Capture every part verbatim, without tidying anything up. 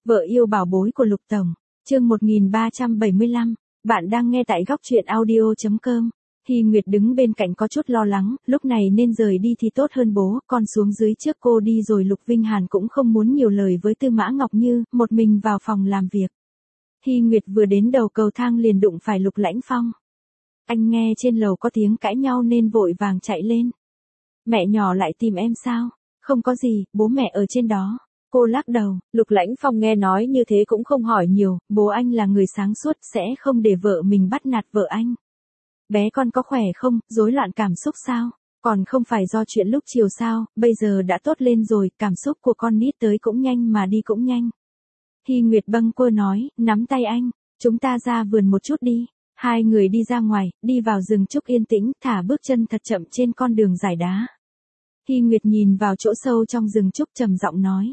Vợ yêu bảo bối của Lục Tổng, chương một nghìn ba trăm bảy mươi lăm, bạn đang nghe tại góc truyện audio chấm com. Hy Nguyệt đứng bên cạnh có chút lo lắng, lúc này nên rời đi thì tốt hơn bố, con xuống dưới trước cô đi rồi. Lục Vinh Hàn cũng không muốn nhiều lời với Tư Mã Ngọc Như, một mình vào phòng làm việc. Hy Nguyệt vừa đến đầu cầu thang liền đụng phải Lục Lãnh Phong. Anh nghe trên lầu có tiếng cãi nhau nên vội vàng chạy lên. Mẹ nhỏ lại tìm em sao? Không có gì, bố mẹ ở trên đó. Cô lắc đầu. Lục Lãnh Phong nghe nói như thế cũng không hỏi nhiều, bố anh là người sáng suốt sẽ không để vợ mình bắt nạt vợ anh. Bé con có khỏe không, rối loạn cảm xúc sao? Còn không phải do chuyện lúc chiều sao, bây giờ đã tốt lên rồi, cảm xúc của con nít tới cũng nhanh mà đi cũng nhanh. Hy Nguyệt bâng quơ nói, nắm tay anh, chúng ta ra vườn một chút đi. Hai người đi ra ngoài, đi vào rừng trúc yên tĩnh, thả bước chân thật chậm trên con đường dài đá. Hy Nguyệt nhìn vào chỗ sâu trong rừng trúc trầm giọng nói.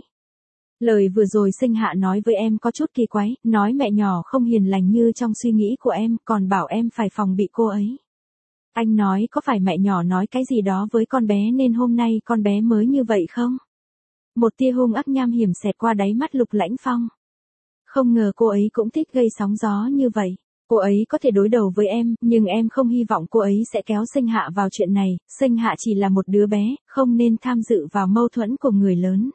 Lời vừa rồi Sinh Hạ nói với em có chút kỳ quái, nói mẹ nhỏ không hiền lành như trong suy nghĩ của em, còn bảo em phải phòng bị cô ấy. Anh nói có phải mẹ nhỏ nói cái gì đó với con bé nên hôm nay con bé mới như vậy không? Một tia hung ác nham hiểm xẹt qua đáy mắt Lục Lãnh Phong. Không ngờ cô ấy cũng thích gây sóng gió như vậy. Cô ấy có thể đối đầu với em, nhưng em không hy vọng cô ấy sẽ kéo Sinh Hạ vào chuyện này. Sinh Hạ chỉ là một đứa bé, không nên tham dự vào mâu thuẫn của người lớn.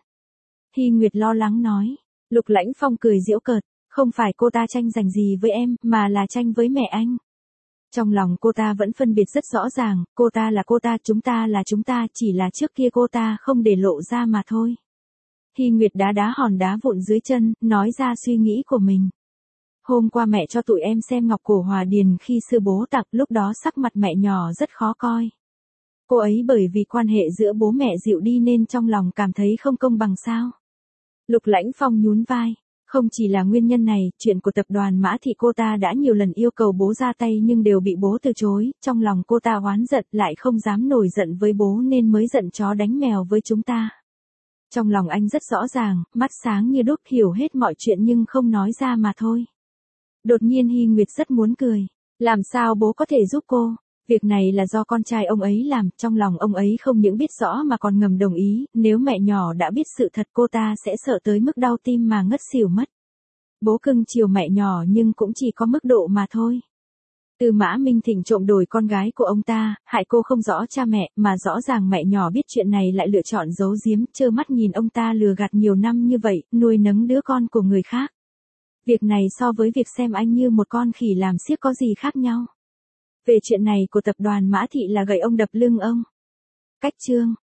Hy Nguyệt lo lắng nói. Lục Lãnh Phong cười giễu cợt, không phải cô ta tranh giành gì với em, mà là tranh với mẹ anh. Trong lòng cô ta vẫn phân biệt rất rõ ràng, cô ta là cô ta, chúng ta là chúng ta, chỉ là trước kia cô ta không để lộ ra mà thôi. Hy Nguyệt đá đá hòn đá vụn dưới chân, nói ra suy nghĩ của mình. Hôm qua mẹ cho tụi em xem ngọc cổ Hòa Điền khi sư bố tặng, lúc đó sắc mặt mẹ nhỏ rất khó coi. Cô ấy bởi vì quan hệ giữa bố mẹ dịu đi nên trong lòng cảm thấy không công bằng sao. Lục Lãnh Phong nhún vai. Không chỉ là nguyên nhân này, chuyện của tập đoàn Mã Thị cô ta đã nhiều lần yêu cầu bố ra tay nhưng đều bị bố từ chối, trong lòng cô ta oán giận lại không dám nổi giận với bố nên mới giận chó đánh mèo với chúng ta. Trong lòng anh rất rõ ràng, mắt sáng như đuốc, hiểu hết mọi chuyện nhưng không nói ra mà thôi. Đột nhiên Hy Nguyệt rất muốn cười. Làm sao bố có thể giúp cô? Việc này là do con trai ông ấy làm, trong lòng ông ấy không những biết rõ mà còn ngầm đồng ý, nếu mẹ nhỏ đã biết sự thật cô ta sẽ sợ tới mức đau tim mà ngất xỉu mất. Bố cưng chiều mẹ nhỏ nhưng cũng chỉ có mức độ mà thôi. Tư Mã Minh Thịnh trộm đổi con gái của ông ta, hại cô không rõ cha mẹ, mà rõ ràng mẹ nhỏ biết chuyện này lại lựa chọn giấu giếm, trơ mắt nhìn ông ta lừa gạt nhiều năm như vậy, nuôi nấng đứa con của người khác. Việc này so với việc xem anh như một con khỉ làm xiếc có gì khác nhau. Về chuyện này của tập đoàn Mã Thị là gậy ông đập lưng ông. Cách chương.